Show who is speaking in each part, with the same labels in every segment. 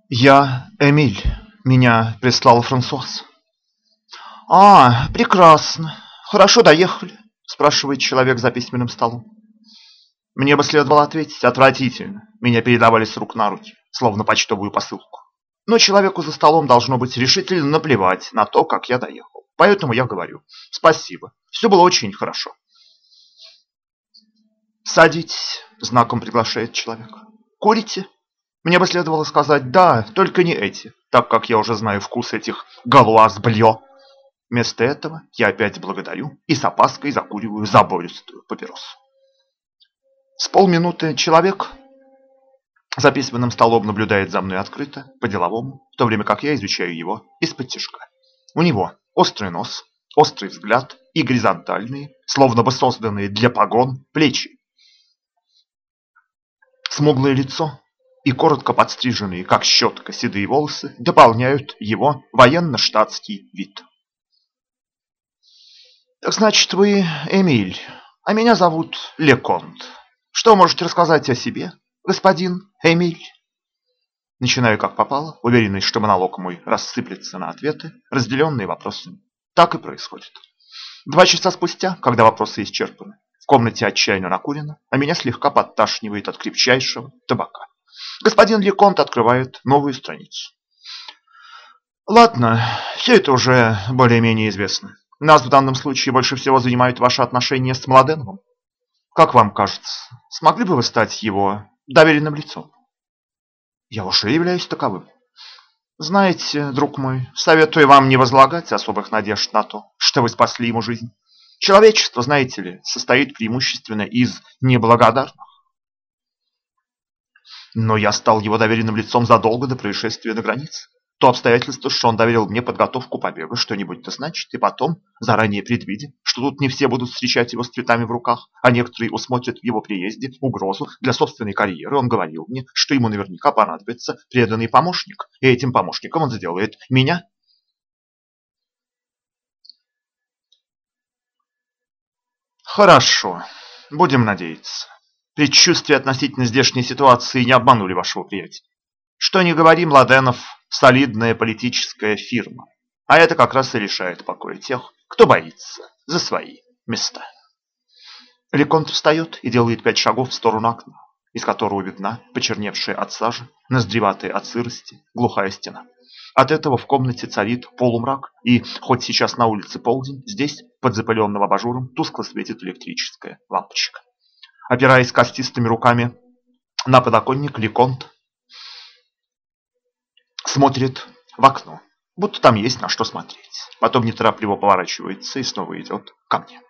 Speaker 1: Я Эмиль. Меня прислал Франсуаз. А, прекрасно. Хорошо доехали, спрашивает человек за письменным столом. Мне бы следовало ответить отвратительно. Меня передавали с рук на руки, словно почтовую посылку. Но человеку за столом должно быть решительно наплевать на то, как я доехал. Поэтому я говорю: спасибо. Все было очень хорошо. Садитесь, знаком приглашает человек. Курите? Мне бы следовало сказать да, только не эти, так как я уже знаю вкус этих галуаз блё. Вместо этого я опять благодарю и с опаской закуриваю забористую папиросу. С полминуты человек за письменным столом наблюдает за мной открыто, по-деловому, в то время как я изучаю его из-под-тишка. У него острый нос, острый взгляд и горизонтальные, словно бы созданные для погон, плечи. Смуглое лицо и коротко подстриженные, как щетка, седые волосы дополняют его военно-штатский вид. Так значит, вы Эмиль, а меня зовут Леконт. Что можете рассказать о себе, господин Эмиль? Начинаю как попало, уверенный, что монолог мой рассыплется на ответы, разделенные вопросами. Так и происходит. 2 часа спустя, когда вопросы исчерпаны, в комнате отчаянно накурено, а меня слегка подташнивает от крепчайшего табака. Господин Леконт открывает новую страницу. Ладно, все это уже более-менее известно. Нас в данном случае больше всего занимают ваши отношения с Младеновым. Как вам кажется, смогли бы вы стать его доверенным лицом? Я уже являюсь таковым. Знаете, друг мой, советую вам не возлагать особых надежд на то, что вы спасли ему жизнь. Человечество, знаете ли, состоит преимущественно из неблагодарных. Но я стал его доверенным лицом задолго до происшествия на границе. То обстоятельство, что он доверил мне подготовку побега, что-нибудь-то значит, и потом, заранее предвидя, что тут не все будут встречать его с цветами в руках, а некоторые усмотрят в его приезде угрозу для собственной карьеры, он говорил мне, что ему наверняка понадобится преданный помощник, и этим помощником он сделает меня. Хорошо, будем надеяться. Предчувствия относительно здешней ситуации не обманули вашего приятеля. Что ни говори, Младенов – солидная политическая фирма. А это как раз и решает покой тех, кто боится за свои места. Леконт встает и делает 5 шагов в сторону окна, из которого видна почерневшая от сажи, ноздреватая от сырости, глухая стена. От этого в комнате царит полумрак, и хоть сейчас на улице полдень, здесь, под запыленным абажуром, тускло светит электрическая лампочка. Опираясь костистыми руками на подоконник, Леконт смотрит в окно, будто там есть на что смотреть. Потом неторопливо поворачивается и снова идет ко мне.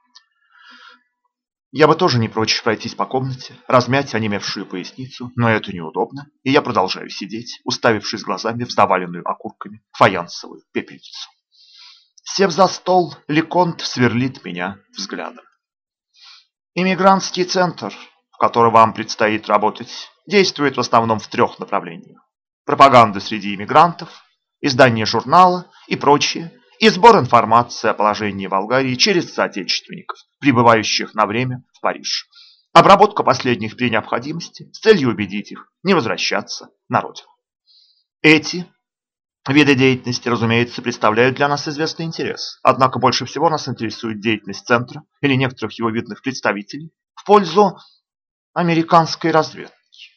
Speaker 1: Я бы тоже не прочь пройтись по комнате, размять онемевшую поясницу, но это неудобно, и я продолжаю сидеть, уставившись глазами в заваленную окурками фаянсовую пепельницу. Сев за стол, Леконт сверлит меня взглядом. Иммигрантский центр, в котором вам предстоит работать, действует в основном в 3 направлениях: пропаганда среди иммигрантов, издание журнала и прочее, и сбор информации о положении Болгарии через соотечественников, прибывающих на время в Париж. Обработка последних при необходимости с целью убедить их не возвращаться на родину. Эти виды деятельности, разумеется, представляют для нас известный интерес. Однако больше всего нас интересует деятельность центра или некоторых его видных представителей в пользу американской разведки.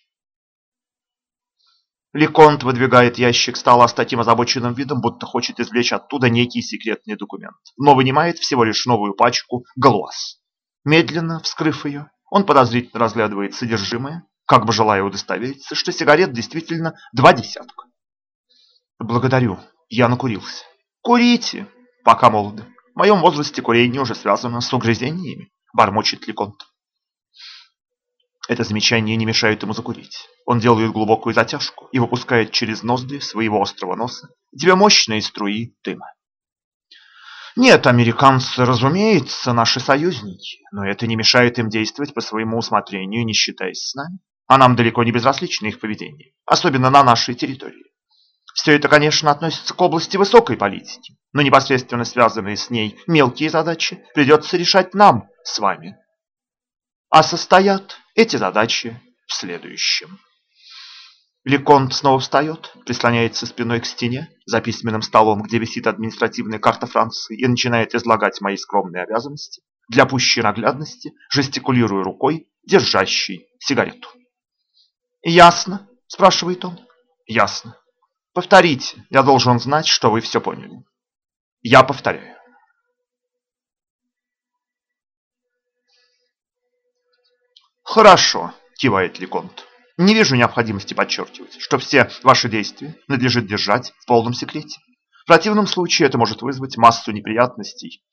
Speaker 1: Леконт выдвигает ящик стола с таким озабоченным видом, будто хочет извлечь оттуда некий секретный документ, но вынимает всего лишь новую пачку галуаз. Медленно вскрыв ее, он подозрительно разглядывает содержимое, как бы желая удостовериться, что сигарет действительно 2 десятка. Благодарю, я накурился. Курите, пока молоды. В моем возрасте курение уже связано с угрызениями, бормочет Леконт. Это замечание не мешает ему закурить. Он делает глубокую затяжку и выпускает через ноздри своего острого носа 2 мощные струи дыма. Нет, американцы, разумеется, наши союзники, но это не мешает им действовать по своему усмотрению, не считаясь с нами. А нам далеко не безразлично их поведение, особенно на нашей территории. Все это, конечно, относится к области высокой политики, но непосредственно связанные с ней мелкие задачи придется решать нам с вами. А состоят эти задачи в следующем. Леконт снова встает, прислоняется спиной к стене за письменным столом, где висит административная карта Франции, и начинает излагать мои скромные обязанности, для пущей наглядности, жестикулируя рукой, держащей сигарету. «Ясно?» – спрашивает он. «Ясно. Повторите, я должен знать, что вы все поняли». Я повторяю. «Хорошо», – кивает Леконт. «Не вижу необходимости подчеркивать, что все ваши действия надлежит держать в полном секрете. В противном случае это может вызвать массу неприятностей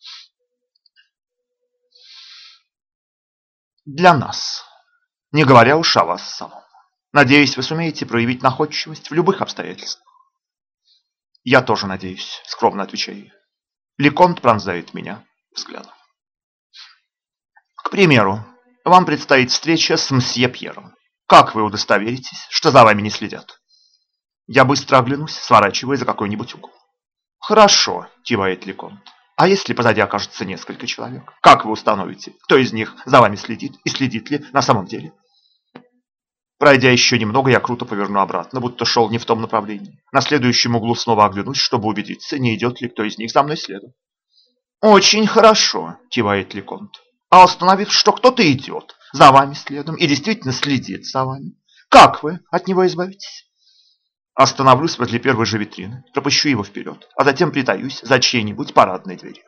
Speaker 1: для нас, не говоря уж о вас самом. Надеюсь, вы сумеете проявить находчивость в любых обстоятельствах». «Я тоже надеюсь», – скромно отвечаю. Леконт пронзает меня взглядом. «К примеру, вам предстоит встреча с мсье Пьером. Как вы удостоверитесь, что за вами не следят?» Я быстро оглянусь, сворачивая за какой-нибудь угол. «Хорошо», – кивает Леконт. «А если позади окажется несколько человек? Как вы установите, кто из них за вами следит и следит ли на самом деле?» Пройдя еще немного, я круто поверну обратно, будто шел не в том направлении. На следующем углу снова оглянусь, чтобы убедиться, не идет ли кто из них за мной следом. «Очень хорошо», – кивает Леконт. «А установив, что кто-то идет за вами следом и действительно следит за вами, как вы от него избавитесь?» Остановлюсь возле первой же витрины, пропущу его вперед, а затем притаюсь за чьей-нибудь парадной дверью.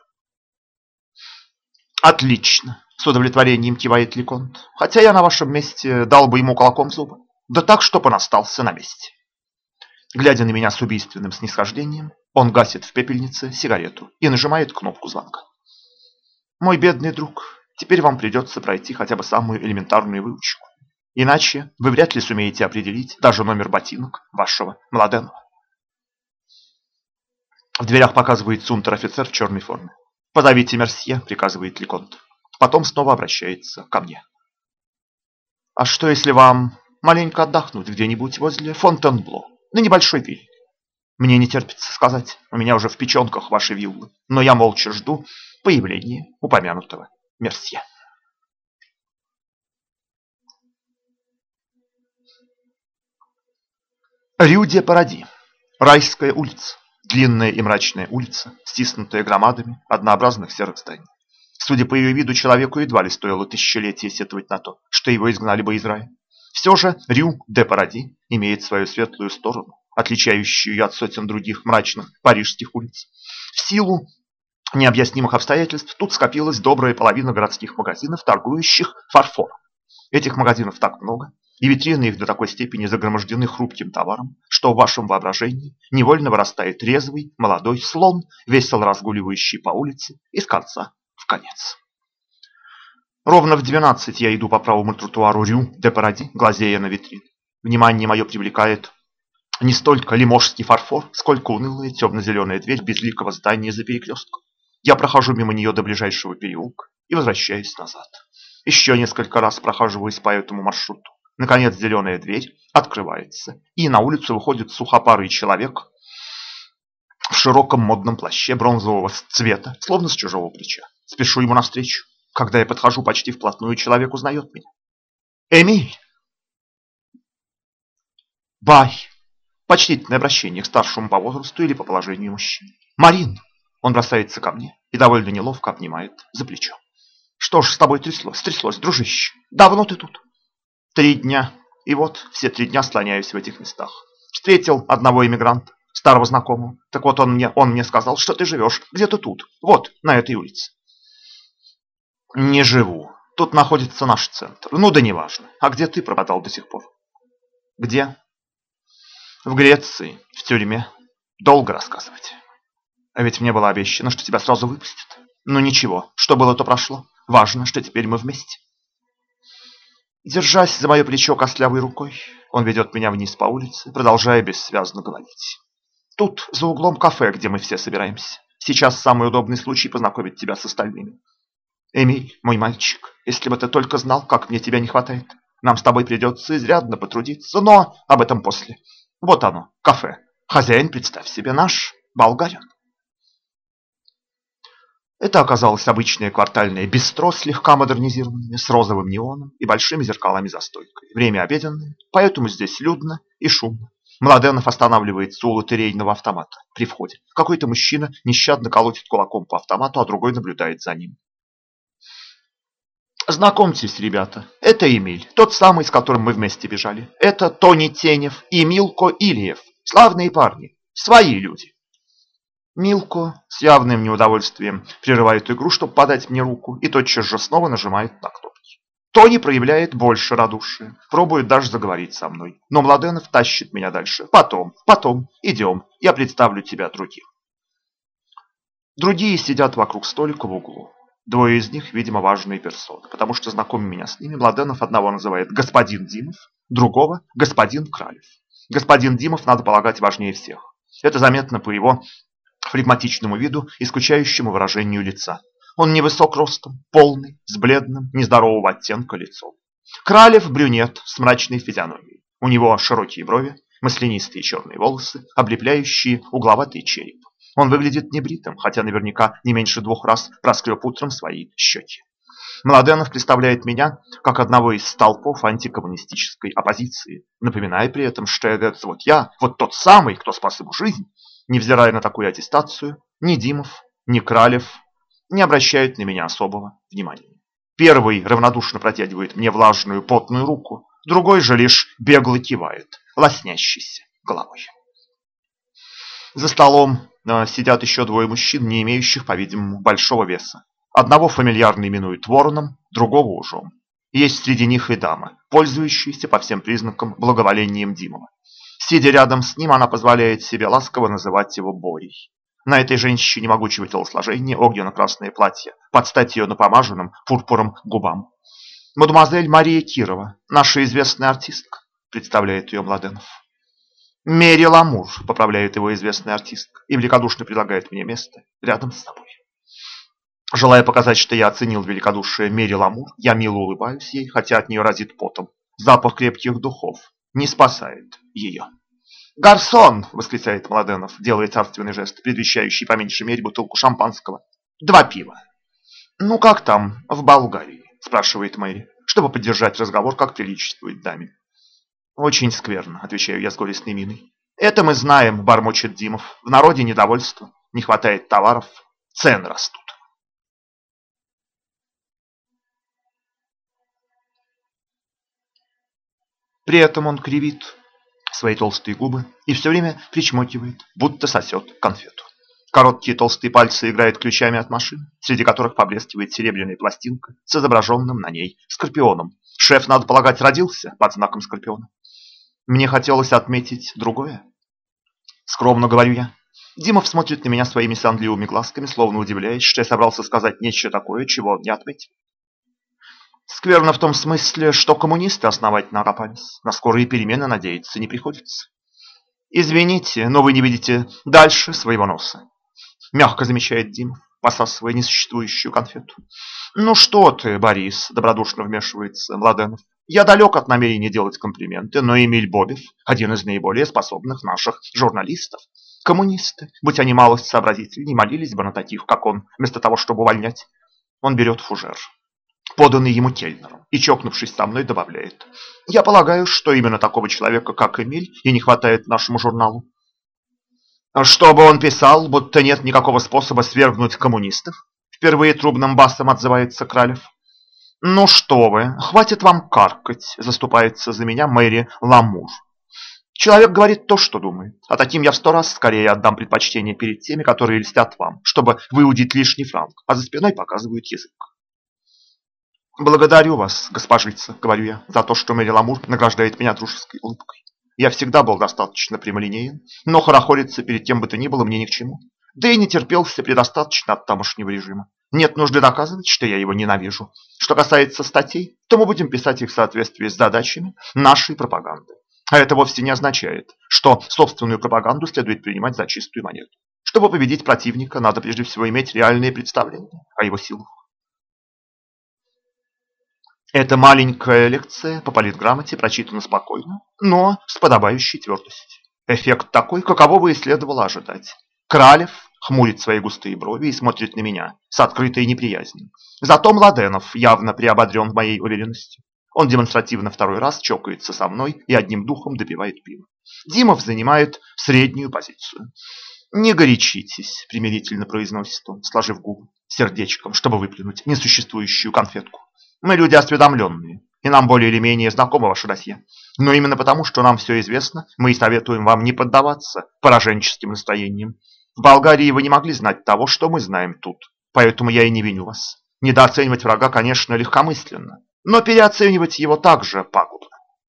Speaker 1: «Отлично!» – с удовлетворением кивает Леконт. «Хотя я на вашем месте дал бы ему кулаком в зубы. Да так, чтоб он остался на месте». Глядя на меня с убийственным снисхождением, он гасит в пепельнице сигарету и нажимает кнопку звонка. «Мой бедный друг, теперь вам придется пройти хотя бы самую элементарную выучку. Иначе вы вряд ли сумеете определить даже номер ботинок вашего младенного». В дверях показывается унтер-офицер в черной форме. «Позовите Мерсье», — приказывает Леконт. Потом снова обращается ко мне. «А что, если вам маленько отдохнуть где-нибудь возле Фонтенбло, на небольшой вилле? Мне не терпится сказать, у меня уже в печенках ваши виллы, но я молча жду появления упомянутого Мерсье». Рю-де-Паради. Райская улица. Длинная и мрачная улица, стиснутая громадами однообразных серых зданий. Судя по ее виду, человеку едва ли стоило тысячелетия сетовать на то, что его изгнали бы из рая. Все же Рю-де-Паради имеет свою светлую сторону, отличающую ее от сотен других мрачных парижских улиц. В силу необъяснимых обстоятельств тут скопилась добрая половина городских магазинов, торгующих фарфором. Этих магазинов так много, и витрины их до такой степени загромождены хрупким товаром, что в вашем воображении невольно вырастает резвый молодой слон, весело разгуливающий по улице из конца в конец. Ровно в 12 я иду по правому тротуару Рю-де-Паради, глазея на витрины. Внимание мое привлекает не столько лиможский фарфор, сколько унылая темно-зеленая дверь безликого здания за перекрестком. Я прохожу мимо нее до ближайшего переулка и возвращаюсь назад. Еще несколько раз прохаживаюсь по этому маршруту. Наконец зеленая дверь открывается, и на улицу выходит сухопарый человек в широком модном плаще бронзового цвета, словно с чужого плеча. Спешу ему навстречу. Когда я подхожу почти вплотную, человек узнает меня. «Эмиль!» «Бай!» Почтительное обращение к старшему по возрасту или по положению мужчины. «Марин!» Он бросается ко мне и довольно неловко обнимает за плечо. «Что ж с тобой тряслось, дружище? Давно ты тут?» 3 дня. И вот все 3 дня слоняюсь в этих местах. Встретил одного иммигранта, старого знакомого. Так вот он мне сказал, что ты живешь где-то тут, вот, на этой улице. Не живу. Тут находится наш центр. Ну да неважно. А где ты пропадал до сих пор? Где? В Греции, в тюрьме. Долго рассказывать. А ведь мне было обещано, что тебя сразу выпустят. Ну ничего, что было, то прошло. Важно, что теперь мы вместе. Держась за мое плечо костлявой рукой, он ведет меня вниз по улице, продолжая бессвязно говорить. Тут, за углом кафе, где мы все собираемся. Сейчас самый удобный случай познакомить тебя с остальными. Эмиль, мой мальчик, если бы ты только знал, как мне тебя не хватает. Нам с тобой придется изрядно потрудиться, но об этом после. Вот оно, кафе. Хозяин, представь себе, наш болгарин. Это оказалось обычное квартальное бистро, слегка модернизированное, с розовым неоном и большими зеркалами за стойкой. Время обеденное, поэтому здесь людно и шумно. Младенов останавливается у лотерейного автомата при входе. Какой-то мужчина нещадно колотит кулаком по автомату, а другой наблюдает за ним. Знакомьтесь, ребята, это Эмиль, тот самый, с которым мы вместе бежали. Это Тони Тенев и Милко Ильев. Славные парни, свои люди. Милко с явным неудовольствием прерывает игру, чтобы подать мне руку, и тотчас же снова нажимает на кнопки. Тони проявляет больше радушия, пробует даже заговорить со мной. Но Младенов тащит меня дальше. Потом, идем, я представлю тебя другим. Другие сидят вокруг столика в углу. Двое из них, видимо, важные персоны, потому что, знакомя меня с ними, Младенов одного называет господин Димов, другого господин Кралев. Господин Димов, надо полагать, важнее всех. Это заметно по его флегматичному виду и скучающему выражению лица. Он невысок ростом, полный, с бледным, нездорового оттенка лицом. Кралев брюнет с мрачной физиономией. У него широкие брови, маслянистые черные волосы, облепляющие угловатый череп. Он выглядит небритым, хотя наверняка не меньше 2 раз проскреб утром свои щеки. Младенов представляет меня как одного из столпов антикоммунистической оппозиции, напоминая при этом, что это вот я, вот тот самый, кто спас ему жизнь. Невзирая на такую аттестацию, ни Димов, ни Кралев не обращают на меня особого внимания. Первый равнодушно протягивает мне влажную потную руку, другой же лишь бегло кивает, лоснящейся головой. За столом сидят еще 2 мужчин, не имеющих, по-видимому, большого веса. Одного фамильярно именуют вороном, другого ужом. Есть среди них и дама, пользующаяся по всем признакам благоволением Димова. Сидя рядом с ним, она позволяет себе ласково называть его Борей. На этой женщине могучего телосложения огненно-красное платье, под стать ее напомаженным пурпуром губам. Мадемуазель Мария Кирова, наша известная артистка, представляет ее Младенов. Мэри Ламур, поправляет его известная артистка, и великодушно предлагает мне место рядом с собой. Желая показать, что я оценил великодушие Мэри Ламур, я мило улыбаюсь ей, хотя от нее разит потом. Запах крепких духов не спасает ее. «Гарсон!» — восклицает Младенов, делая царственный жест, предвещающий по меньшей мере бутылку шампанского. 2 пива. «Ну как там, в Болгарии?» — спрашивает Мэри, чтобы поддержать разговор, как приличествует даме. «Очень скверно», — отвечаю я с горестной миной. «Это мы знаем», — бормочет Димов. «В народе недовольство, не хватает товаров, цены растут». При этом он кривит свои толстые губы и все время причмокивает, будто сосет конфету. Короткие толстые пальцы играют ключами от машины, среди которых поблескивает серебряная пластинка с изображенным на ней скорпионом. Шеф, надо полагать, родился под знаком скорпиона. Мне хотелось отметить другое. Скромно говорю я. Димов смотрит на меня своими сонливыми глазками, словно удивляясь, что я собрался сказать нечто такое, чего он не отметил. Скверно в том смысле, что коммунисты основательно окопались. На скорые перемены надеяться не приходится. «Извините, но вы не видите дальше своего носа», — мягко замечает Димов, посасывая несуществующую конфету. «Ну что ты, Борис», — добродушно вмешивается Младенов. «Я далек от намерения делать комплименты, но Эмиль Бобев — один из наиболее способных наших журналистов. Коммунисты, будь они малость сообразительней, молились бы на таких, как он, вместо того, чтобы увольнять». Он берет фужер, поданный ему кельнером, и, чокнувшись со мной, добавляет: «Я полагаю, что именно такого человека, как Эмиль, и не хватает нашему журналу». «Чтобы он писал, будто нет никакого способа свергнуть коммунистов?» Впервые трубным басом отзывается Кралев. «Ну что вы, хватит вам каркать», — заступается за меня Мэри Ламур. «Человек говорит то, что думает, а таким я в 100 раз скорее отдам предпочтение перед теми, которые льстят вам, чтобы выудить лишний франк, а за спиной показывают язык». «Благодарю вас, госпожица», — говорю я, за то, что Мэри Ламур награждает меня дружеской улыбкой. Я всегда был достаточно прямолинеен, но хорохориться перед кем бы то ни было мне ни к чему. Да и не терпелся предостаточно от тамошнего режима. Нет нужды доказывать, что я его ненавижу. Что касается статей, то мы будем писать их в соответствии с задачами нашей пропаганды. А это вовсе не означает, что собственную пропаганду следует принимать за чистую монету. Чтобы победить противника, надо прежде всего иметь реальные представления о его силах. Эта маленькая лекция по политграмоте прочитана спокойно, но с подобающей твердостью. Эффект такой, каково бы и следовало ожидать. Кралев хмурит свои густые брови и смотрит на меня с открытой неприязнью. Зато Младенов явно приободрен моей уверенностью. Он демонстративно второй раз чокается со мной и одним духом допивает пиво. Димов занимает среднюю позицию. «Не горячитесь», – примирительно произносит он, сложив губы сердечком, чтобы выплюнуть несуществующую конфетку. «Мы люди осведомленные, и нам более или менее знакомо ваше досье. Но именно потому, что нам все известно, мы и советуем вам не поддаваться пораженческим настроениям. В Болгарии вы не могли знать того, что мы знаем тут, поэтому я и не виню вас. Недооценивать врага, конечно, легкомысленно, но переоценивать его также пагубно».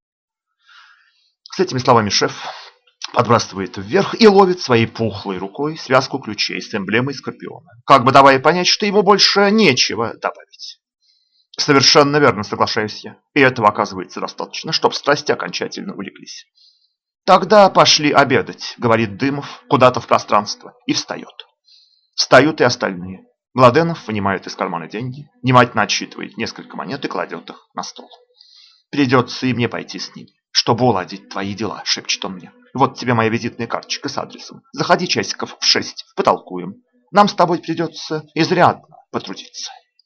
Speaker 1: С этими словами шеф подбрасывает вверх и ловит своей пухлой рукой связку ключей с эмблемой Скорпиона, как бы давая понять, что ему больше нечего добавить. Совершенно верно, соглашаюсь я, и этого оказывается достаточно, чтобы страсти окончательно улеглись. «Тогда пошли обедать», — говорит Дымов куда-то в пространство и встает. Встают и остальные. Младенов вынимает из кармана деньги, внимательно отсчитывает несколько монет и кладет их на стол. «Придется и мне пойти с ними, чтобы уладить твои дела», — шепчет он мне. «Вот тебе моя визитная карточка с адресом. Заходи часиков в 6, потолкуем. Нам с тобой придется изрядно потрудиться».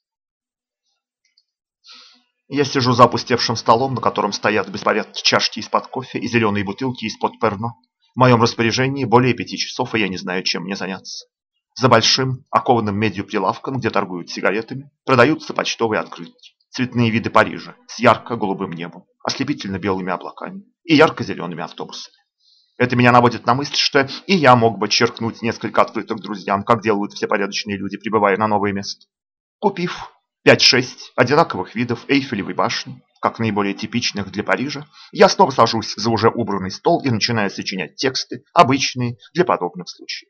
Speaker 1: Я сижу за опустевшим столом, на котором стоят в беспорядке чашки из-под кофе и зеленые бутылки из-под перно. В моем распоряжении более 5 часов, и я не знаю, чем мне заняться. За большим, окованным медью прилавком, где торгуют сигаретами, продаются почтовые открытки, цветные виды Парижа с ярко-голубым небом, ослепительно-белыми облаками и ярко-зелеными автобусами. Это меня наводит на мысль, что и я мог бы черкнуть несколько открыток друзьям, как делают все порядочные люди, прибывая на новое место. Купив 5-6 одинаковых видов Эйфелевой башни, как наиболее типичных для Парижа, я снова сажусь за уже убранный стол и начинаю сочинять тексты, обычные для подобных случаев.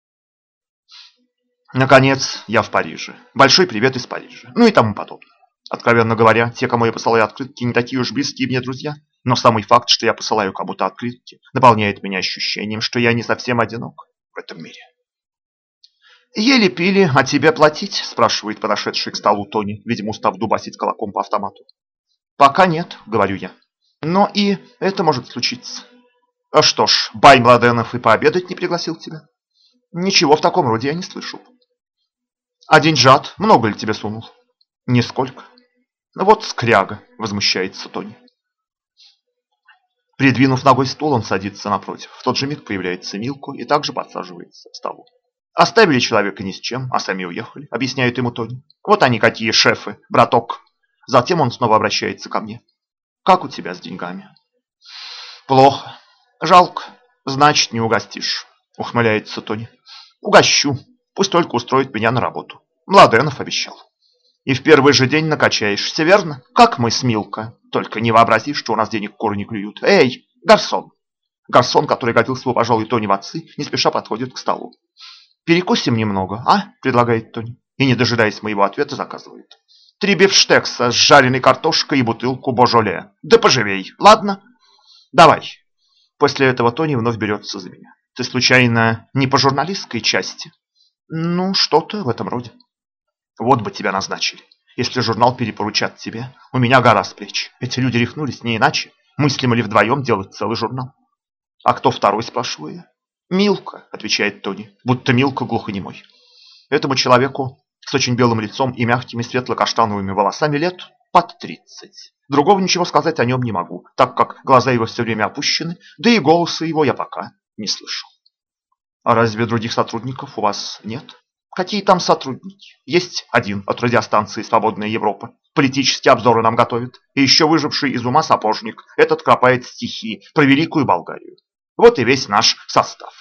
Speaker 1: Наконец, я в Париже. Большой привет из Парижа. Ну и тому подобное. Откровенно говоря, те, кому я посылаю открытки, не такие уж близкие мне друзья. Но самый факт, что я посылаю кому-то открытки, наполняет меня ощущением, что я не совсем одинок в этом мире. «Ели пили, а тебе платить?» – спрашивает подошедший к столу Тони, видимо, устав дубасить кулаком по автомату. «Пока нет», – говорю я. «Но и это может случиться». «А что ж, Бай Младенов и пообедать не пригласил тебя?» «Ничего в таком роде я не слышал». «А деньжат много ли тебе сунул?» «Нисколько». «Вот скряга», – возмущается Тони. Придвинув ногой стул, он садится напротив. В тот же миг появляется Милку и также подсаживается к столу. «Оставили человека ни с чем, а сами уехали», — объясняет ему Тони. «Вот они какие шефы, браток». Затем он снова обращается ко мне. «Как у тебя с деньгами?» «Плохо. Жалко. Значит, не угостишь», — ухмыляется Тони. «Угощу. Пусть только устроит меня на работу. Младенов обещал. И в первый же день накачаешься, верно? Как мы с Милка. Только не вообрази, что у нас денег куры не клюют. Эй, гарсон!» Гарсон, который годился бы, пожалуй, Тони в отцы, не спеша подходит к столу. «Перекусим немного, а?» – предлагает Тони. И, не дожидаясь моего ответа, заказывает. 3 бифштекса с жареной картошкой и бутылку божоле. Да поживей, ладно? Давай. После этого Тони вновь берется за меня. Ты случайно не по журналистской части? Ну, что-то в этом роде. Вот бы тебя назначили. Если журнал перепоручат тебе, у меня гора с плеч. Эти люди рехнулись не иначе. Мыслим ли вдвоем делать целый журнал? А кто второй, спрашиваю я? «Милка», — отвечает Тони, будто Милка глухонемой. Этому человеку с очень белым лицом и мягкими светло-каштановыми волосами лет под 30. Другого ничего сказать о нем не могу, так как глаза его все время опущены, да и голоса его я пока не слышал. «А разве других сотрудников у вас нет?» «Какие там сотрудники? Есть один от радиостанции «Свободная Европа». Политические обзоры нам готовит. И еще выживший из ума сапожник. Этот кропает стихи про Великую Болгарию. Вот и весь наш состав».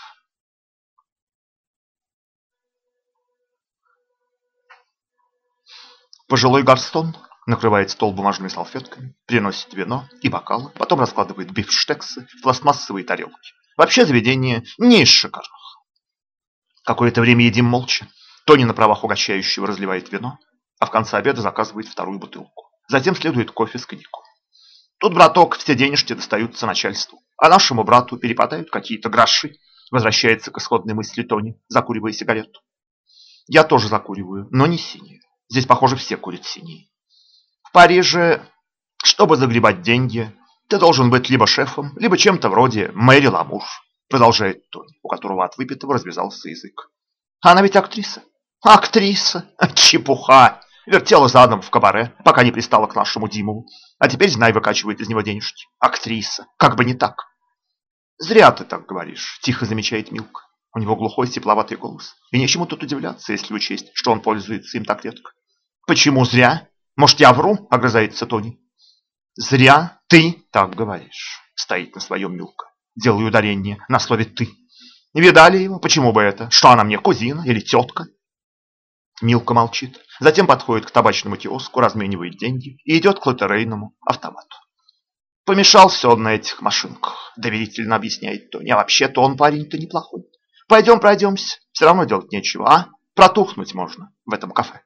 Speaker 1: Пожилой гарсон накрывает стол бумажными салфетками, приносит вино и бокалы, потом раскладывает бифштексы в пластмассовые тарелки. Вообще заведение не из шикарных. Какое-то время едим молча. Тони на правах угощающего разливает вино, а в конце обеда заказывает вторую бутылку. Затем следует кофе с коньяком. Тут, браток, все денежки достаются начальству, а нашему брату перепадают какие-то гроши. Возвращается к исходной мысли Тони, закуривая сигарету. Я тоже закуриваю, но не синюю. Здесь, похоже, все курят синие. В Париже, чтобы загребать деньги, ты должен быть либо шефом, либо чем-то вроде Мэри Ламур, продолжает Тони, у которого от выпитого развязался язык. Она ведь актриса. Актриса? Чепуха. Вертела задом в кабаре, пока не пристала к нашему Димову. А теперь, знай, выкачивает из него денежки. Актриса. Как бы не так. Зря ты так говоришь, тихо замечает Милка. У него глухой, тепловатый голос. И нечему тут удивляться, если учесть, что он пользуется им так редко. Почему зря? Может, я вру? Огрызается Тони. Зря ты так говоришь, стоит на своем Милка. Делаю ударение на слове «ты». Видали его? Почему бы это? Что она мне, кузина или тетка? Милка молчит. Затем подходит к табачному киоску, разменивает деньги и идет к лотерейному автомату. Помешался он на этих машинках, доверительно объясняет Тони. А вообще-то он парень-то неплохой. Пойдем пройдемся, все равно делать нечего, а? Протухнуть можно в этом кафе.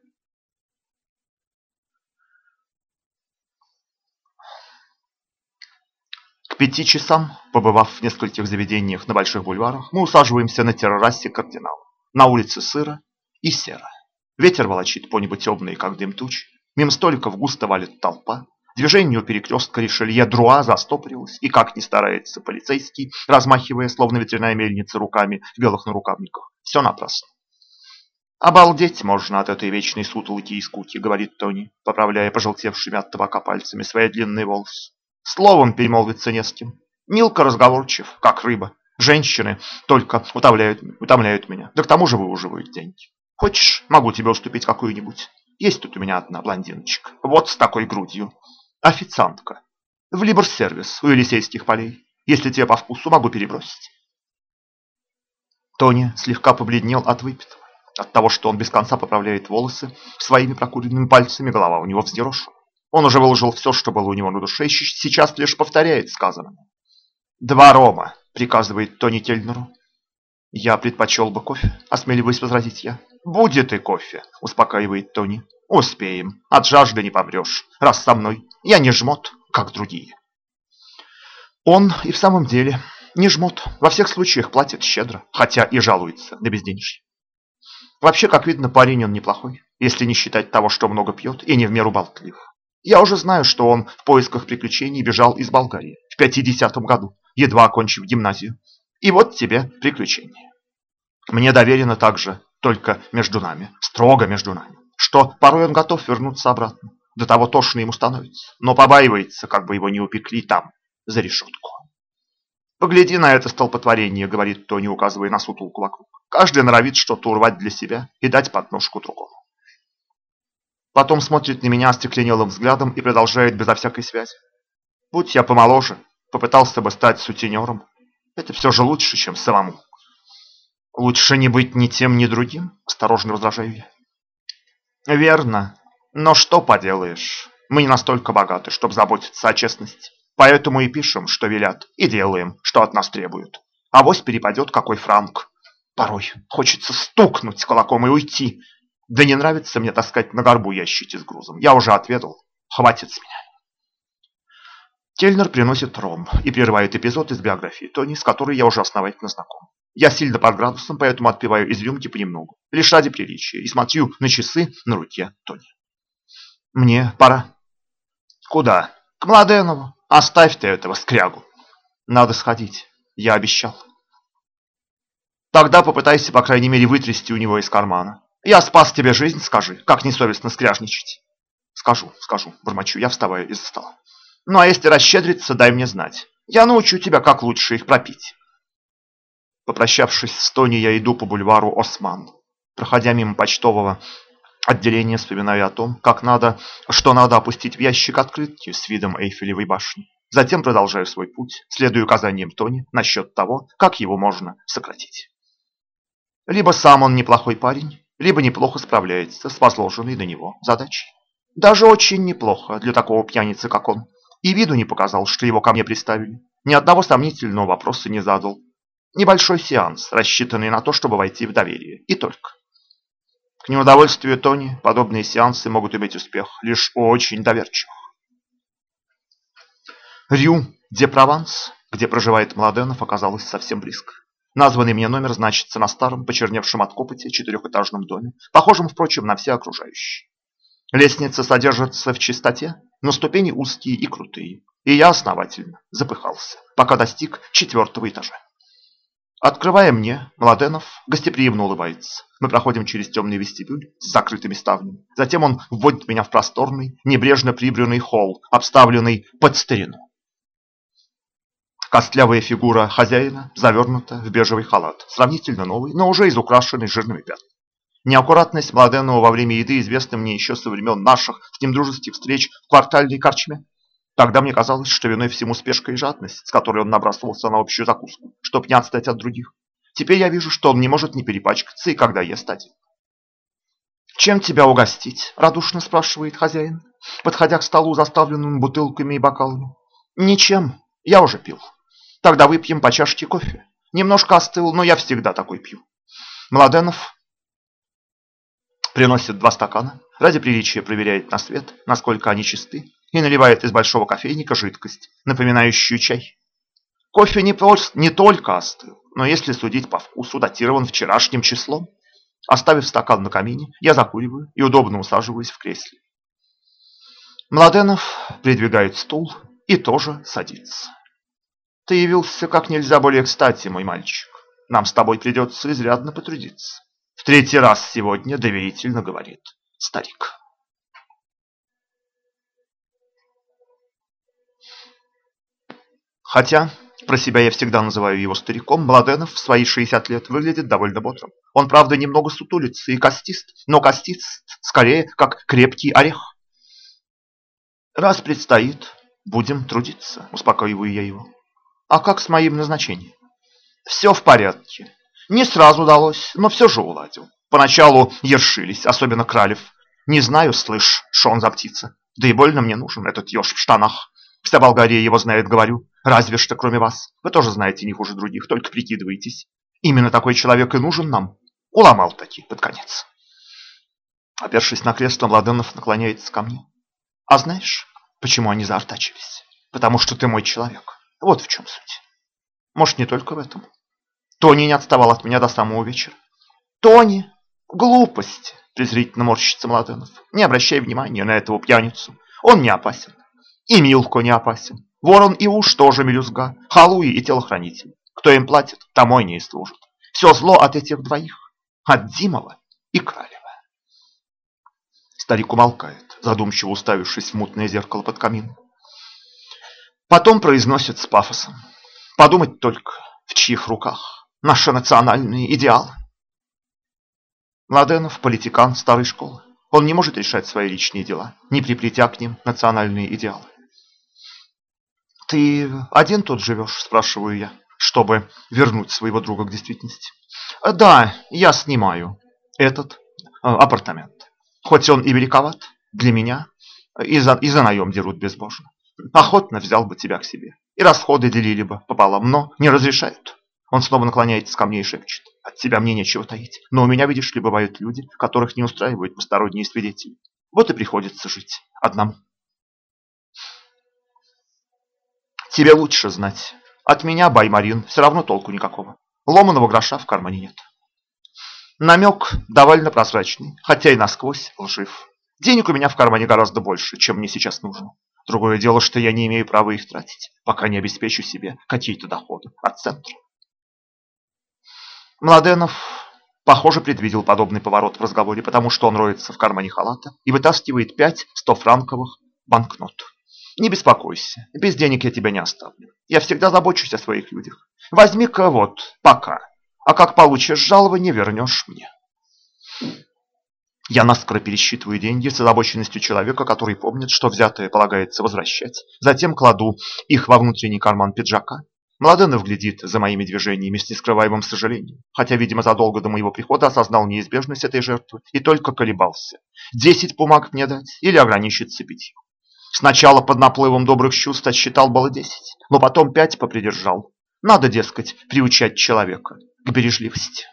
Speaker 1: К 5 часам, побывав в нескольких заведениях на больших бульварах, мы усаживаемся на террасе Кардинала. На улице сыро и серо. Ветер волочит по небу темные, как дым тучи. Мимо столиков густо валит толпа. Движение у перекрестка Ришелье-Друа застопорилось, и как ни старается полицейский, размахивая, словно ветряная мельница, руками в белых нарукавниках, все напрасно. «Обалдеть можно от этой вечной сутолоки и скуки», — говорит Тони, поправляя пожелтевшими от табака пальцами свои длинные волосы. «Словом перемолвиться не с кем. Милка разговорчив, как рыба. Женщины только утомляют меня, да к тому же выуживают деньги. Хочешь, могу тебе уступить какую-нибудь? Есть тут у меня одна блондиночка, вот с такой грудью. Официантка. В Либер-сервис у Елисейских полей. Если тебе по вкусу, могу перебросить». Тони слегка побледнел от выпитого. От того, что он без конца поправляет волосы своими прокуренными пальцами, голова у него взъерошена. Он уже выложил все, что было у него на душе, и сейчас лишь повторяет сказанное. «2 рома», — приказывает Тони Кельнеру. «Я предпочел бы кофе», — осмеливаюсь возразить я. «Будет и кофе», — успокаивает Тони. «Успеем. От жажды не помрешь. Раз со мной, я не жмот, как другие». Он и в самом деле не жмот. Во всех случаях платит щедро, хотя и жалуется на безденежье. Вообще, как видно, парень он неплохой, если не считать того, что много пьет и не в меру болтлив. Я уже знаю, что он в поисках приключений бежал из Болгарии в 50-м году, едва окончив гимназию. И вот тебе приключения. Мне доверено также только между нами, строго между нами, что порой он готов вернуться обратно. До того тошно ему становится, но побаивается, как бы его не упекли там, за решетку. «Погляди на это столпотворение», — говорит Тони, указывая на сутулку вокруг. «Каждый норовит что-то урвать для себя и дать подножку другому». Потом смотрит на меня остекленелым взглядом и продолжает безо всякой связи. «Будь я помоложе, попытался бы стать сутенером. Это все же лучше, чем самому». «Лучше не быть ни тем, ни другим», — осторожно возражаю я. «Верно. Но что поделаешь? Мы не настолько богаты, чтобы заботиться о честности. Поэтому и пишем, что велят, и делаем, что от нас требуют. Авось перепадет какой франк. Порой хочется стукнуть кулаком и уйти. Да не нравится мне таскать на горбу ящики с грузом. Я уже отведал. Хватит с меня». Кельнер приносит ром и прерывает эпизод из биографии Тони, с которой я уже основательно знаком. Я сильно под градусом, поэтому отпиваю из рюмки понемногу, лишь ради приличия, и смотрю на часы на руке Тони. «Мне пора». «Куда?» «К Младенову. Оставь ты этого скрягу». «Надо сходить. Я обещал». «Тогда попытайся, по крайней мере, вытрясти у него из кармана. Я спас тебе жизнь, скажи, как несовестно скряжничать». «Скажу, бормочу я, вставая из-за стола. Ну а если расщедриться, дай мне знать. Я научу тебя, как лучше их пропить». Попрощавшись с Тони, я иду по бульвару Осман. Проходя мимо почтового отделения, вспоминаю о том, что надо опустить в ящик открытки с видом Эйфелевой башни. Затем продолжаю свой путь, следуя указаниям Тони насчет того, как его можно сократить. Либо сам он неплохой парень, либо неплохо справляется с возложенной на него задачей. Даже очень неплохо для такого пьяницы, как он. И виду не показал, что его ко мне приставили. Ни одного сомнительного вопроса не задал. Небольшой сеанс, рассчитанный на то, чтобы войти в доверие. И только. К неудовольствию Тони подобные сеансы могут иметь успех лишь у очень доверчивых. Рю-де-Прованс, где проживает Младенов, оказалось совсем близко. Названный мне номер значится на старом, почерневшем от копоти 4-этажном доме, похожем, впрочем, на все окружающие. Лестница содержится в чистоте, но ступени узкие и крутые, и я основательно запыхался, пока достиг 4-го этажа. Открывая мне, Младенов гостеприимно улыбается. Мы проходим через темный вестибюль с закрытыми ставнями. Затем он вводит меня в просторный, небрежно прибранный холл, обставленный под старину. Костлявая фигура хозяина завернута в бежевый халат, сравнительно новый, но уже изукрашенный жирными пятнами. Неаккуратность Младенова во время еды известна мне еще со времен наших с ним дружеских встреч в квартальной корчме. Тогда мне казалось, что виной всему спешка и жадность, с которой он набрасывался на общую закуску, чтоб не отстать от других. Теперь я вижу, что он не может не перепачкаться, и когда ест один. «Чем тебя угостить?» – радушно спрашивает хозяин, подходя к столу, заставленному бутылками и бокалами. «Ничем, я уже пил. Тогда выпьем по чашке кофе. Немножко остыл, но я всегда такой пью». Младенов приносит 2 стакана, ради приличия проверяет на свет, насколько они чисты, и наливает из большого кофейника жидкость, напоминающую чай. Кофе не только остыл, но, если судить по вкусу, датирован вчерашним числом. Оставив стакан на камине, я закуриваю и удобно усаживаюсь в кресле. Младенов придвигает стул и тоже садится. «Ты явился как нельзя более кстати, мой мальчик. Нам с тобой придется изрядно потрудиться». В 3-й раз сегодня доверительно говорит старик. Хотя про себя я всегда называю его стариком, Младенов в свои 60 лет выглядит довольно бодрым. Он, правда, немного сутулится и костист, но костист скорее как крепкий орех. «Раз предстоит, будем трудиться», – успокаиваю я его. «А как с моим назначением?» «Все в порядке. Не сразу удалось, но все же уладил. Поначалу ершились, особенно Кралев. Не знаю, слышь, что он за птица. Да и больно мне нужен этот еж в штанах. Вся Болгария его знает, говорю. Разве что кроме вас. Вы тоже знаете не хуже других, только прикидываетесь. Именно такой человек и нужен нам. Уломал таки под конец». Опершись на кресло, Младенов наклоняется ко мне. «А знаешь, почему они заортачились? Потому что ты мой человек. Вот в чем суть. Может, не только в этом. Тони не отставал от меня до самого вечера». «Тони? Глупости!» – презрительно морщится Младенов. «Не обращай внимания на этого пьяницу. Он не опасен. И Милко не опасен. Ворон и уж тоже мелюзга. Халуи и телохранитель. Кто им платит, тому и не служит. Все зло от этих двоих. От Димова и Кралева». Старик умолкает, задумчиво уставившись в мутное зеркало под камином. Потом произносит с пафосом. «Подумать только, в чьих руках наши национальные идеалы». Младенов – политикан старой школы. Он не может решать свои личные дела, не приплетя к ним национальные идеалы. «Ты один тут живешь?» – спрашиваю я, чтобы вернуть своего друга к действительности. «Да, я снимаю этот апартамент. Хоть он и великоват для меня, и за наем дерут безбожно. Охотно взял бы тебя к себе, и расходы делили бы пополам, но не разрешают». Он снова наклоняется ко мне и шепчет. «От тебя мне нечего таить. Но у меня, видишь ли, бывают люди, которых не устраивают посторонние свидетели. Вот и приходится жить одному». «Тебе лучше знать. От меня, Баймарин, все равно толку никакого. Ломаного гроша в кармане нет». Намек довольно прозрачный, хотя и насквозь лжив. Денег у меня в кармане гораздо больше, чем мне сейчас нужно. Другое дело, что я не имею права их тратить, пока не обеспечу себе какие-то доходы от центра. Младенов, похоже, предвидел подобный поворот в разговоре, потому что он роется в кармане халата и вытаскивает 5 100-франковых банкнот. «Не беспокойся, без денег я тебя не оставлю. Я всегда забочусь о своих людях. Возьми-ка вот, пока. А как получишь жалование, вернешь мне». Я наскоро пересчитываю деньги с озабоченностью человека, который помнит, что взятое полагается возвращать. Затем кладу их во внутренний карман пиджака. Младенов глядит за моими движениями с нескрываемым сожалением, хотя, видимо, задолго до моего прихода осознал неизбежность этой жертвы и только колебался. 10 бумаг мне дать или ограничиться 5. Сначала под наплывом добрых чувств отсчитал было 10, но потом 5 попридержал. Надо, дескать, приучать человека к бережливости.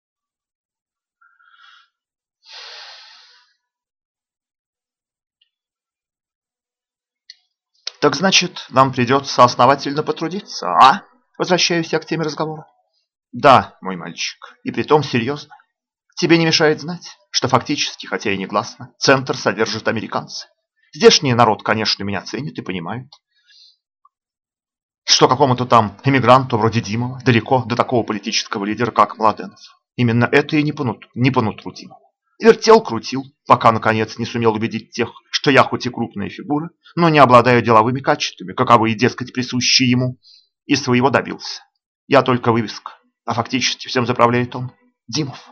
Speaker 1: «Так значит, нам придется основательно потрудиться, а?» Возвращаюсь я к теме разговора. «Да, мой мальчик, и притом серьезно. Тебе не мешает знать, что фактически, хотя и негласно, центр содержат американцы. Здешний народ, конечно, меня ценит и понимает, что какому-то там эмигранту вроде Димова далеко до такого политического лидера, как Младенов. Именно это и не по нутру Димову. Вертел, крутил, пока, наконец, не сумел убедить тех, что я хоть и крупная фигура, но не обладаю деловыми качествами, каковы, дескать, присущие ему, и своего добился. Я только вывеска, а фактически всем заправляет он, Димов.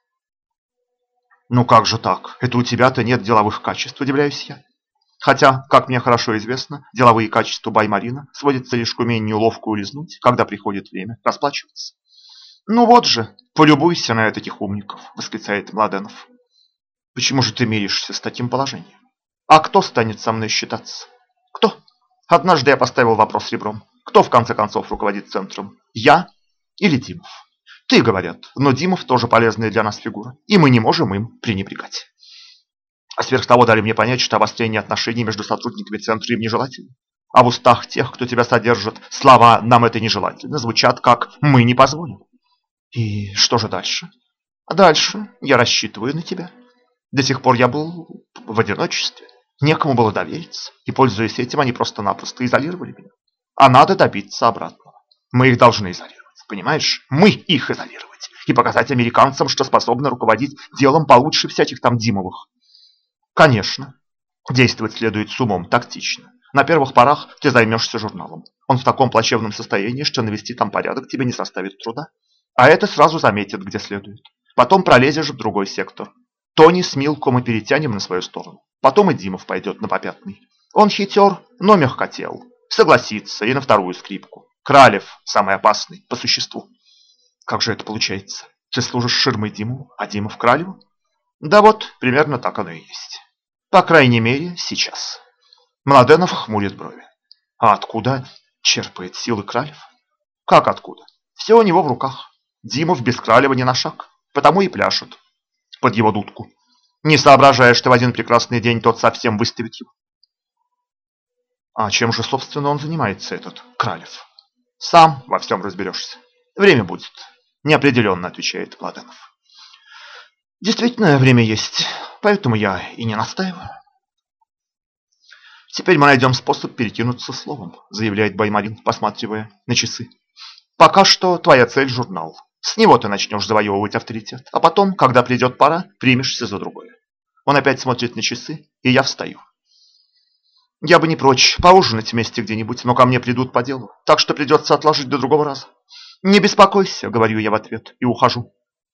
Speaker 1: Ну как же так? Это у тебя-то нет деловых качеств, удивляюсь я. Хотя, как мне хорошо известно, деловые качества Баймарина сводятся лишь к умению ловко улизнуть, когда приходит время расплачиваться. «Ну вот же, полюбуйся на этих умников», — восклицает Младенов. «Почему же ты миришься с таким положением? А кто станет со мной считаться? Кто? Однажды я поставил вопрос ребром. Кто в конце концов руководит центром? Я или Димов? Ты, говорят, но Димов тоже полезная для нас фигура, и мы не можем им пренебрегать. А сверх того дали мне понять, что обострение отношений между сотрудниками центра им нежелательно. А в устах тех, кто тебя содержит, слова «нам это нежелательно» звучат как «мы не позволим». И что же дальше? А дальше я рассчитываю на тебя. До сих пор я был в одиночестве. Некому было довериться. И, пользуясь этим, они просто-напросто изолировали меня. А надо добиться обратного. Мы их должны изолировать. Понимаешь? Мы их изолировать. И показать американцам, что способны руководить делом получше всяких там Димовых. Конечно. Действовать следует с умом, тактично. На первых порах ты займешься журналом. Он в таком плачевном состоянии, что навести там порядок тебе не составит труда. А это сразу заметят, где следует. Потом пролезешь в другой сектор. Тони с Милко мы перетянем на свою сторону. Потом и Димов пойдет на попятный. Он хитер, но мягкотел. Согласится и на вторую скрипку. Кралев самый опасный, по существу. Как же это получается? Ты служишь ширмой Димову, а Димов Кралеву? Да вот, примерно так оно и есть. По крайней мере, сейчас. Младенов хмурит брови. А откуда черпает силы Кралев? Как откуда? Все у него в руках. Димов без Кралева ни на шаг. Потому и пляшут под его дудку, не соображая, что в один прекрасный день тот совсем выставит его. А чем же, собственно, он занимается, этот Кралев? Сам во всем разберешься. Время будет. Неопределенно, отвечает Младенов. Действительно, время есть, поэтому я и не настаиваю. Теперь мы найдем способ перекинуться словом, заявляет Баймарин, посматривая на часы. Пока что твоя цель – журнал. С него ты начнешь завоевывать авторитет, а потом, когда придет пора, примешься за другое. Он опять смотрит на часы, и я встаю. Я бы не прочь поужинать вместе где-нибудь, но ко мне придут по делу, так что придется отложить до другого раза. Не беспокойся, говорю я в ответ, и ухожу.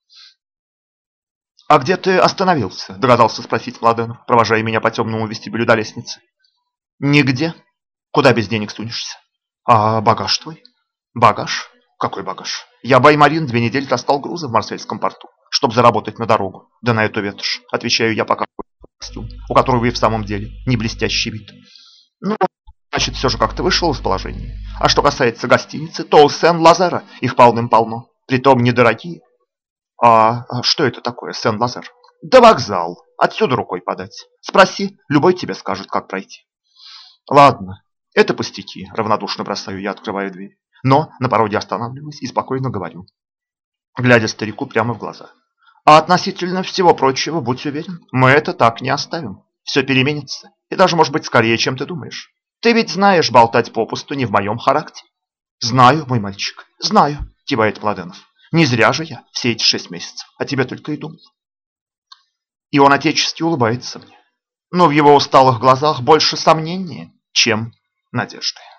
Speaker 1: А где ты остановился? Догадался спросить Младенов, провожая меня по темному вестибюлю до лестницы. Нигде. Куда без денег сунешься? А багаж твой? Багаж? Какой багаж? Я, Баймарин, 2 недели таскал грузы в Марсельском порту, чтобы заработать на дорогу. Да на эту ветошь, отвечаю я, пока костюм, у которого и в самом деле не блестящий вид. Ну, значит, все же как-то вышел из положения. А что касается гостиницы, то у Сен-Лазера их полным-полно, притом недорогие. А что это такое, Сен-Лазер? Да вокзал, отсюда рукой подать. Спроси, любой тебе скажет, как пройти. Ладно, это пустяки, равнодушно бросаю я, открываю дверь. Но на пороге останавливаюсь и спокойно говорю, глядя старику прямо в глаза. А относительно всего прочего, будь уверен, мы это так не оставим. Все переменится, и даже, может быть, скорее, чем ты думаешь. Ты ведь знаешь, болтать попусту не в моем характере. Знаю, мой мальчик, знаю, кивает Младенов. Не зря же я все эти 6 месяцев о тебе только и думал. И он отечески улыбается мне. Но в его усталых глазах больше сомнения, чем надежды.